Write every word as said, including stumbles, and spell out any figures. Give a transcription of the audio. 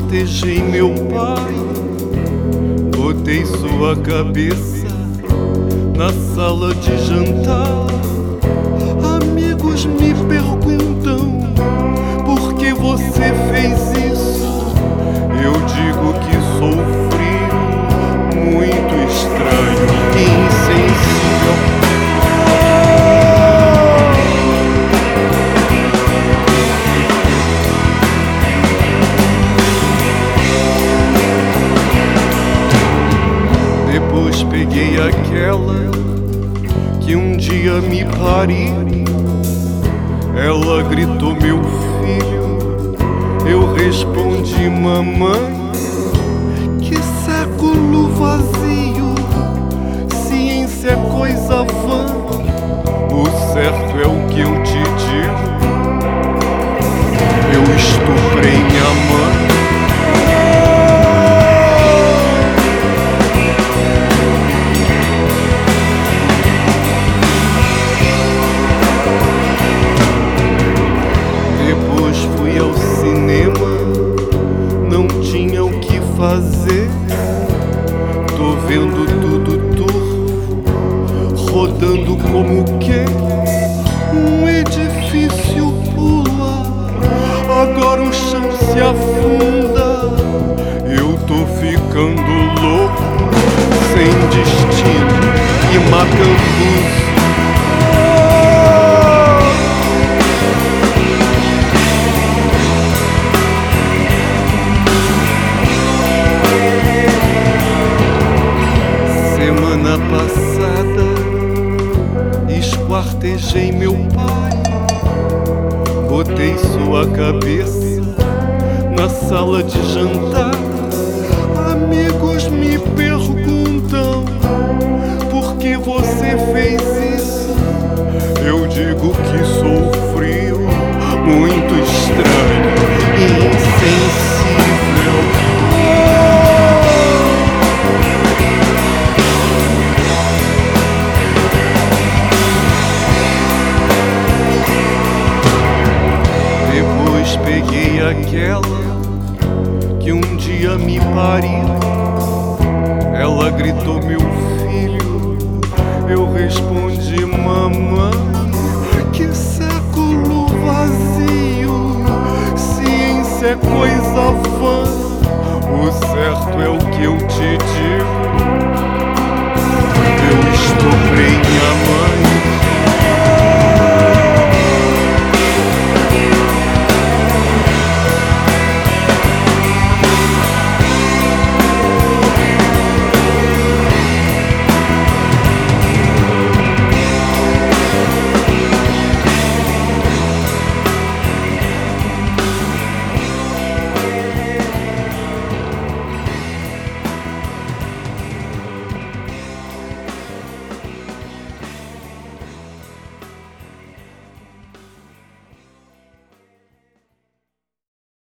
Esquartejei meu pai, botei sua cabeça na sala de jantar. Amigos me perguntam por que você fez isso. Eu digo que sou frio, muito estranho e insensível. Depois peguei aquela que um dia me pariu. Ela gritou, meu filho. Eu respondi, mamãe. Que século vazio, ciência é coisa vã. O certo é o que eu te digo. Eu estuprei minha mãe. Fui ao cinema, não tinha o que fazer. Tô vendo tudo turvo, rodando como que um edifício pula. Agora o chão se afunda. Eu tô ficando louco, sem destino e macambuço. Semana passada esquartejei meu pai, botei sua cabeça na sala de jantar. Amigos me perguntam por que você fez isso. Eu digo que sou frio, muito estranho e insensível. Depois peguei aquela que um dia me pariu. Ela gritou, meu filho. Eu respondi, mamãe. Que século vazio, ciência é coisa vã. O certo é o que eu te digo. Eu estuprei minha mãe.